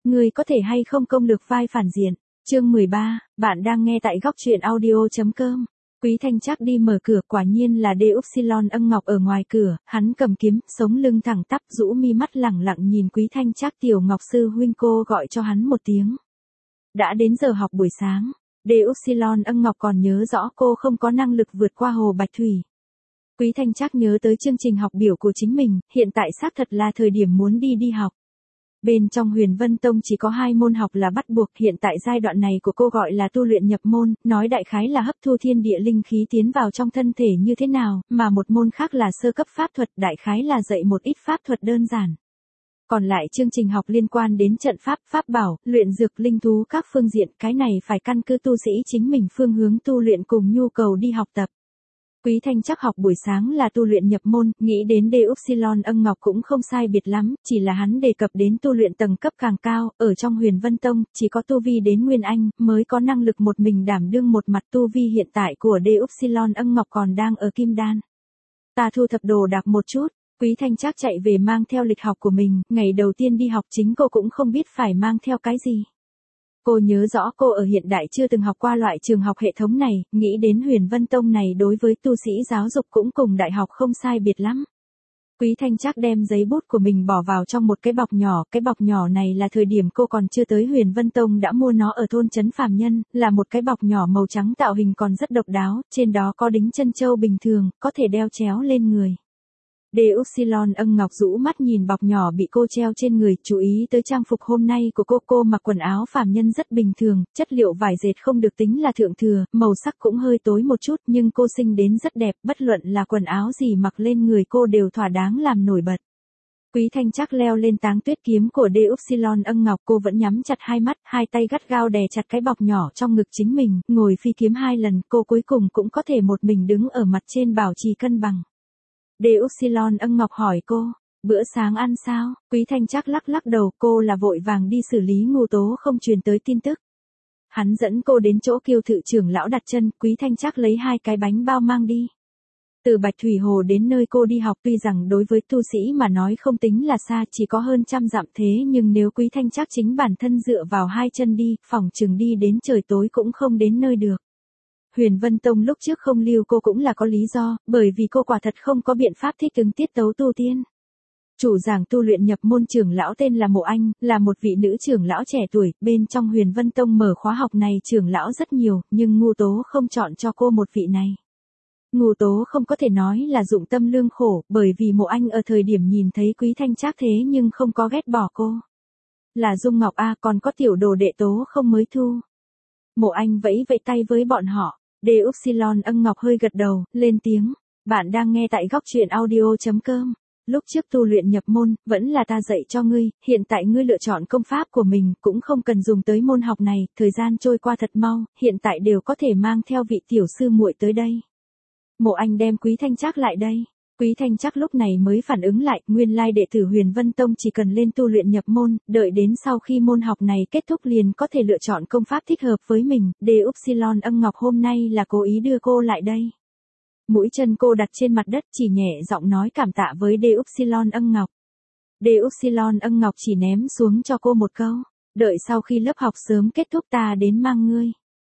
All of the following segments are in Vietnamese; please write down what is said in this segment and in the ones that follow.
ngươi có thể hay không công lược vai phản diện. Chương 13, bạn đang nghe tại góc truyện audio.com. Quý Thanh Trác đi mở cửa, quả nhiên là Đê Upsilon Ân Ngọc ở ngoài cửa, hắn cầm kiếm, sống lưng thẳng tắp, rũ mi mắt lẳng lặng nhìn Quý Thanh Trác. Tiểu Ngọc sư huynh, cô gọi cho hắn một tiếng. Đã đến giờ học buổi sáng, Đê Upsilon Ân Ngọc còn nhớ rõ cô không có năng lực vượt qua hồ Bạch Thủy. Quý Thanh Trác nhớ tới chương trình học biểu của chính mình, hiện tại xác thật là thời điểm muốn đi học. Bên trong Huyền Vân Tông chỉ có 2 môn học là bắt buộc, hiện tại giai đoạn này của cô gọi là tu luyện nhập môn, nói đại khái là hấp thu thiên địa linh khí tiến vào trong thân thể như thế nào, mà một môn khác là sơ cấp pháp thuật, đại khái là dạy một ít pháp thuật đơn giản. Còn lại chương trình học liên quan đến trận pháp, pháp bảo, luyện dược, linh thú các phương diện, cái này phải căn cứ tu sĩ chính mình phương hướng tu luyện cùng nhu cầu đi học tập. Quý Thanh Trác học buổi sáng là tu luyện nhập môn, nghĩ đến Đê Upsilon Ân Ngọc cũng không sai biệt lắm, chỉ là hắn đề cập đến tu luyện tầng cấp càng cao, ở trong Huyền Vân Tông, chỉ có tu vi đến Nguyên Anh, mới có năng lực một mình đảm đương một mặt. Tu vi hiện tại của Đê Upsilon Ân Ngọc còn đang ở Kim Đan. Ta thu thập đồ đạc một chút, Quý Thanh Trác chạy về mang theo lịch học của mình, ngày đầu tiên đi học chính cô cũng không biết phải mang theo cái gì. Cô nhớ rõ cô ở hiện đại chưa từng học qua loại trường học hệ thống này, nghĩ đến Huyền Vân Tông này đối với tu sĩ giáo dục cũng cùng đại học không sai biệt lắm. Quý Thanh Trác đem giấy bút của mình bỏ vào trong một cái bọc nhỏ, cái bọc nhỏ này là thời điểm cô còn chưa tới Huyền Vân Tông đã mua nó ở thôn trấn phàm nhân, là một cái bọc nhỏ màu trắng, tạo hình còn rất độc đáo, trên đó có đính chân châu bình thường, có thể đeo chéo lên người. Đê Upsilon Ân Ngọc rũ mắt nhìn bọc nhỏ bị cô treo trên người, chú ý tới trang phục hôm nay của cô mặc quần áo phàm nhân rất bình thường, chất liệu vải dệt không được tính là thượng thừa, màu sắc cũng hơi tối một chút, nhưng cô xinh đến rất đẹp, bất luận là quần áo gì mặc lên người cô đều thỏa đáng làm nổi bật. Quý Thanh Trác leo lên táng tuyết kiếm của Đê Upsilon Ân Ngọc, cô vẫn nhắm chặt hai mắt, hai tay gắt gao đè chặt cái bọc nhỏ trong ngực chính mình, ngồi phi kiếm 2 lần, cô cuối cùng cũng có thể một mình đứng ở mặt trên bảo trì cân bằng. Đê Upsilon Ân Ngọc hỏi cô, bữa sáng ăn sao? Quý Thanh Trác lắc đầu, cô là vội vàng đi xử lý Ngô Tố không truyền tới tin tức. Hắn dẫn cô đến chỗ Kiêu Thự trưởng lão đặt chân, Quý Thanh Trác lấy 2 cái bánh bao mang đi. Từ Bạch Thủy Hồ đến nơi cô đi học tuy rằng đối với tu sĩ mà nói không tính là xa, chỉ có hơn 100 dặm, thế nhưng nếu Quý Thanh Trác chính bản thân dựa vào 2 chân đi, phỏng chừng đi đến trời tối cũng không đến nơi được. Huyền Vân Tông lúc trước không lưu cô cũng là có lý do, bởi vì cô quả thật không có biện pháp thích ứng tiết tấu tu tiên. Chủ giảng tu luyện nhập môn trưởng lão tên là Mộ Anh, là một vị nữ trưởng lão trẻ tuổi, bên trong Huyền Vân Tông mở khóa học này trưởng lão rất nhiều, nhưng Ngô Tố không chọn cho cô một vị này. Ngô Tố không có thể nói là dụng tâm lương khổ, bởi vì Mộ Anh ở thời điểm nhìn thấy Quý Thanh Trác thế nhưng không có ghét bỏ cô. Là Dung Ngọc a, còn có tiểu đồ đệ Tố không mới thu. Mộ Anh vẫy tay với bọn họ. Đê Upsilon Ân Ngọc hơi gật đầu, lên tiếng, bạn đang nghe tại góc truyện audio.com. Lúc trước tu luyện nhập môn, vẫn là ta dạy cho ngươi, hiện tại ngươi lựa chọn công pháp của mình, cũng không cần dùng tới môn học này, thời gian trôi qua thật mau, hiện tại đều có thể mang theo vị tiểu sư muội tới đây. Mộ Anh đem Quý Thanh Trác lại đây. Quý Thanh Trác lúc này mới phản ứng lại, nguyên lai đệ tử Huyền Vân Tông chỉ cần lên tu luyện nhập môn, đợi đến sau khi môn học này kết thúc liền có thể lựa chọn công pháp thích hợp với mình. Đê Upsilon Ân Ngọc hôm nay là cố ý đưa cô lại đây. Mũi chân cô đặt trên mặt đất, chỉ nhẹ giọng nói cảm tạ với Đê Upsilon Ân Ngọc. Đê Upsilon Ân Ngọc chỉ ném xuống cho cô một câu, đợi sau khi lớp học sớm kết thúc ta đến mang ngươi.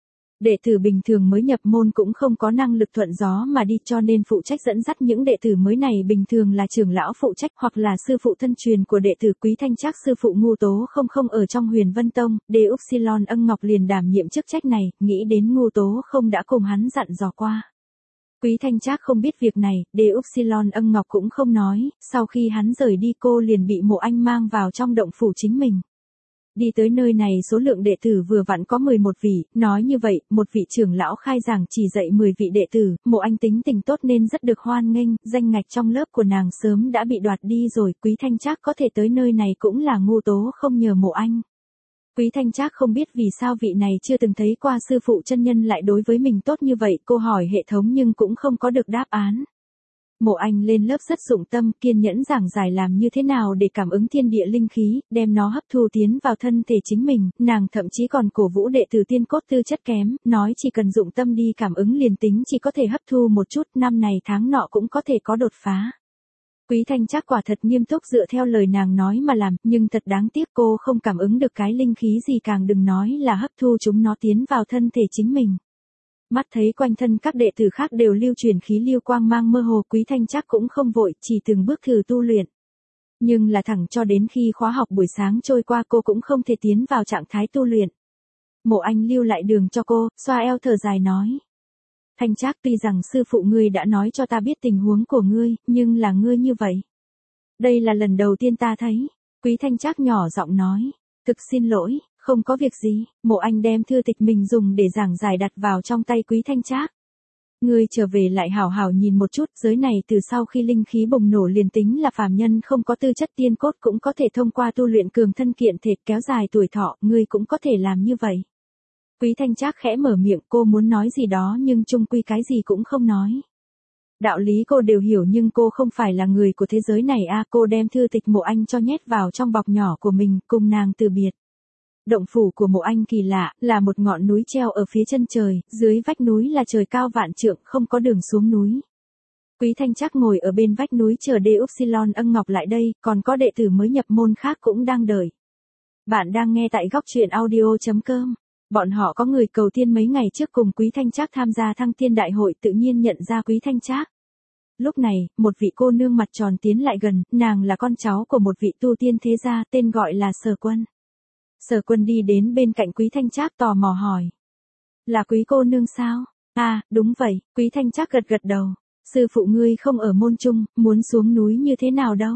Đệ tử bình thường mới nhập môn cũng không có năng lực thuận gió mà đi, cho nên phụ trách dẫn dắt những đệ tử mới này bình thường là trưởng lão phụ trách hoặc là sư phụ thân truyền của đệ tử. Quý Thanh Trác sư phụ Ngô Tố không ở trong Huyền Vân Tông, Đê Upsilon Ân Ngọc liền đảm nhiệm chức trách này, nghĩ đến Ngô Tố không đã cùng hắn dặn dò qua. Quý Thanh Trác không biết việc này, Đê Upsilon Ân Ngọc cũng không nói, sau khi hắn rời đi cô liền bị Mộ Anh mang vào trong động phủ chính mình. Đi tới nơi này số lượng đệ tử vừa vặn có 11 vị, nói như vậy, một vị trưởng lão khai giảng chỉ dạy 10 vị đệ tử, Mộ Anh tính tình tốt nên rất được hoan nghênh, danh ngạch trong lớp của nàng sớm đã bị đoạt đi rồi, Quý Thanh Trác có thể tới nơi này cũng là Ngô Tố không nhờ Mộ Anh. Quý Thanh Trác không biết vì sao vị này chưa từng thấy qua sư phụ chân nhân lại đối với mình tốt như vậy, cô hỏi hệ thống nhưng cũng không có được đáp án. Mộ Anh lên lớp rất dụng tâm, kiên nhẫn giảng giải làm như thế nào để cảm ứng thiên địa linh khí, đem nó hấp thu tiến vào thân thể chính mình, nàng thậm chí còn cổ vũ đệ tử tiên cốt tư chất kém, nói chỉ cần dụng tâm đi cảm ứng liền tính chỉ có thể hấp thu một chút, năm này tháng nọ cũng có thể có đột phá. Quý Thanh Trác quả thật nghiêm túc dựa theo lời nàng nói mà làm, nhưng thật đáng tiếc cô không cảm ứng được cái linh khí gì, càng đừng nói là hấp thu chúng nó tiến vào thân thể chính mình. Mắt thấy quanh thân các đệ tử khác đều lưu truyền khí lưu quang mang mơ hồ, Quý Thanh Trác cũng không vội, chỉ từng bước thử tu luyện. Nhưng là thẳng cho đến khi khóa học buổi sáng trôi qua cô cũng không thể tiến vào trạng thái tu luyện. Mộ Anh lưu lại đường cho cô, xoa eo thở dài nói. Thanh Trác, tuy rằng sư phụ ngươi đã nói cho ta biết tình huống của ngươi, nhưng là ngươi như vậy. Đây là lần đầu tiên ta thấy. Quý Thanh Trác nhỏ giọng nói. Thực xin lỗi, không có việc gì. Mộ Anh đem thư tịch mình dùng để giảng giải đặt vào trong tay Quý Thanh Trác. Ngươi trở về lại hảo hảo nhìn một chút, giới này từ sau khi linh khí bùng nổ liền tính là phàm nhân không có tư chất tiên cốt cũng có thể thông qua tu luyện cường thân kiện thể kéo dài tuổi thọ, ngươi cũng có thể làm như vậy. Quý Thanh Trác khẽ mở miệng, cô muốn nói gì đó nhưng chung quy cái gì cũng không nói. Đạo lý cô đều hiểu nhưng cô không phải là người của thế giới này a. Cô đem thư tịch Mộ Anh cho nhét vào trong bọc nhỏ của mình, cùng nàng từ biệt. Động phủ của Mộ Anh kỳ lạ, là một ngọn núi treo ở phía chân trời, dưới vách núi là trời cao vạn trượng, không có đường xuống núi. Quý Thanh Trác ngồi ở bên vách núi chờ De Upsilon Ân Ngọc lại đây, còn có đệ tử mới nhập môn khác cũng đang đợi. Bạn đang nghe tại góc truyện audio.com. Bọn họ có người cầu tiên mấy ngày trước cùng Quý Thanh Trác tham gia Thăng Thiên Đại hội, tự nhiên nhận ra Quý Thanh Trác. Lúc này, một vị cô nương mặt tròn tiến lại gần, nàng là con cháu của một vị tu tiên thế gia, tên gọi là Sở Quân. Sở Quân đi đến bên cạnh Quý Thanh Trác tò mò hỏi. Là Quý cô nương sao? À, đúng vậy. Quý Thanh Trác gật gật đầu. Sư phụ ngươi không ở môn trung, muốn xuống núi như thế nào đâu?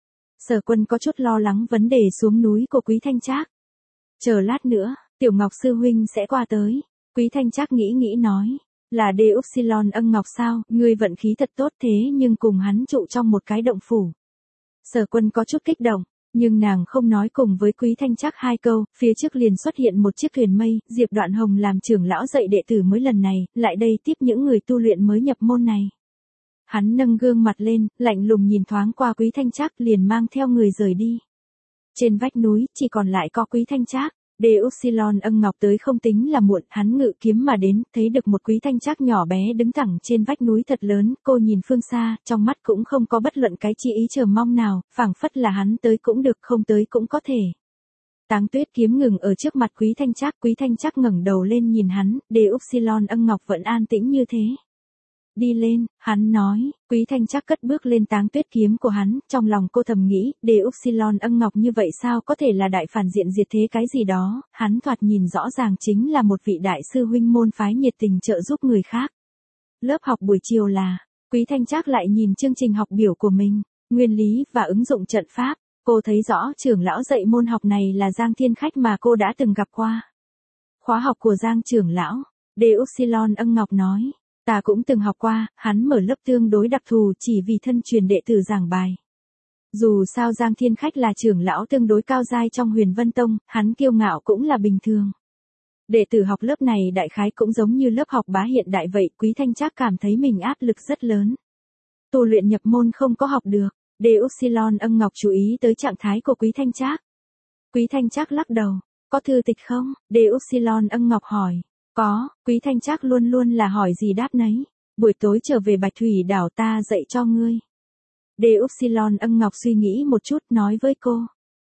Sở Quân có chút lo lắng vấn đề xuống núi của Quý Thanh Trác. Chờ lát nữa, Tiểu Ngọc sư huynh sẽ qua tới. Quý Thanh Trác nghĩ nghĩ nói. Là De Upsilon Ân Ngọc sao? Ngươi vận khí thật tốt thế nhưng cùng hắn trụ trong một cái động phủ. Sở Quân có chút kích động. Nhưng nàng không nói cùng với Quý Thanh Trác hai câu, phía trước liền xuất hiện một chiếc thuyền mây, Diệp Đoạn Hồng làm trưởng lão dạy đệ tử mới lần này, lại đây tiếp những người tu luyện mới nhập môn này. Hắn nâng gương mặt lên, lạnh lùng nhìn thoáng qua Quý Thanh Trác liền mang theo người rời đi. Trên vách núi, chỉ còn lại có Quý Thanh Trác. De Upsilon Ân Ngọc tới không tính là muộn, hắn ngự kiếm mà đến, thấy được một Quý Thanh Trác nhỏ bé đứng thẳng trên vách núi thật lớn, cô nhìn phương xa, trong mắt cũng không có bất luận cái chi ý chờ mong nào, phảng phất là hắn tới cũng được, không tới cũng có thể. Táng Tuyết kiếm ngừng ở trước mặt Quý Thanh Trác ngẩng đầu lên nhìn hắn, De Upsilon Ân Ngọc vẫn an tĩnh như thế. Đi lên, hắn nói, Quý Thanh Trác cất bước lên Táng Tuyết kiếm của hắn, trong lòng cô thầm nghĩ, De Upsilon Ân Ngọc như vậy sao có thể là đại phản diện diệt thế cái gì đó, hắn thoạt nhìn rõ ràng chính là một vị đại sư huynh môn phái nhiệt tình trợ giúp người khác. Lớp học buổi chiều là, Quý Thanh Trác lại nhìn chương trình học biểu của mình, nguyên lý và ứng dụng trận pháp, cô thấy rõ trưởng lão dạy môn học này là Giang Thiên Khách mà cô đã từng gặp qua. Khóa học của Giang trưởng lão, De Upsilon Ân Ngọc nói. Ta cũng từng học qua, hắn mở lớp tương đối đặc thù chỉ vì thân truyền đệ tử giảng bài. Dù sao Giang Thiên Khách là trưởng lão tương đối cao giai trong Huyền Vân Tông, hắn kiêu ngạo cũng là bình thường. Đệ tử học lớp này đại khái cũng giống như lớp học bá hiện đại vậy, Quý Thanh Trác cảm thấy mình áp lực rất lớn. Tu luyện nhập môn không có học được, De Upsilon Ân Ngọc chú ý tới trạng thái của Quý Thanh Trác. Quý Thanh Trác lắc đầu, có thư tịch không? De Upsilon Ân Ngọc hỏi. Có, Quý Thanh Trác luôn luôn là hỏi gì đáp nấy. Buổi tối trở về Bạch Thủy đảo ta dạy cho ngươi. De Upsilon Ân Ngọc suy nghĩ một chút nói với cô.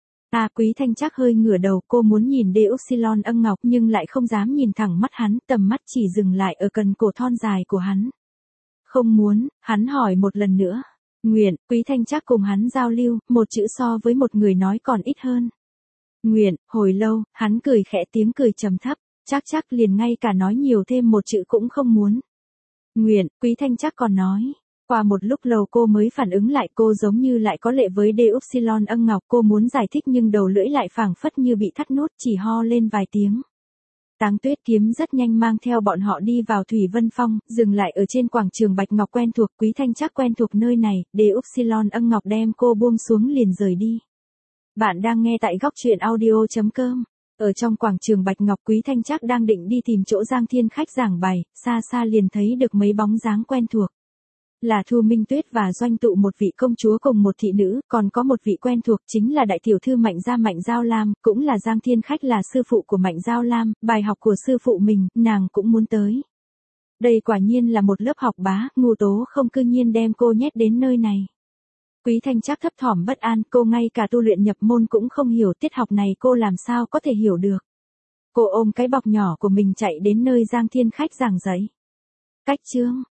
Quý Thanh Trác hơi ngửa đầu, cô muốn nhìn De Upsilon Ân Ngọc nhưng lại không dám nhìn thẳng mắt hắn, tầm mắt chỉ dừng lại ở cần cổ thon dài của hắn. Không muốn, hắn hỏi một lần nữa. Nguyện, Quý Thanh Trác cùng hắn giao lưu, một chữ so với một người nói còn ít hơn. Nguyện, hồi lâu, hắn cười khẽ tiếng cười trầm thấp. Trác liền ngay cả nói nhiều thêm một chữ cũng không muốn. Nguyện, Quý Thanh Trác còn nói. Qua một lúc lâu cô mới phản ứng lại, cô giống như lại có lệ với De Upsilon Ân Ngọc, cô muốn giải thích nhưng đầu lưỡi lại phảng phất như bị thắt nút, chỉ ho lên vài tiếng. Táng Tuyết kiếm rất nhanh mang theo bọn họ đi vào Thủy Vân Phong, dừng lại ở trên quảng trường Bạch Ngọc quen thuộc, Quý Thanh Trác quen thuộc nơi này, De Upsilon Ân Ngọc đem cô buông xuống liền rời đi. Bạn đang nghe tại góc truyện audio.com. Ở trong quảng trường Bạch Ngọc, Quý Thanh Trác đang định đi tìm chỗ Giang Thiên Khách giảng bài, xa xa liền thấy được mấy bóng dáng quen thuộc. Là Thu Minh Tuyết và Doanh Tụ, một vị công chúa cùng một thị nữ, còn có một vị quen thuộc chính là đại tiểu thư Mạnh Giao Lam, cũng là Giang Thiên Khách là sư phụ của Mạnh Giao Lam, bài học của sư phụ mình, nàng cũng muốn tới. Đây quả nhiên là một lớp học bá, Ngô Tố không cư nhiên đem cô nhét đến nơi này. Quý Thanh Trác thấp thỏm bất an, cô ngay cả tu luyện nhập môn cũng không hiểu, tiết học này cô làm sao có thể hiểu được. Cô ôm cái bọc nhỏ của mình chạy đến nơi Giang Thiên Khách giảng dạy. Cách chương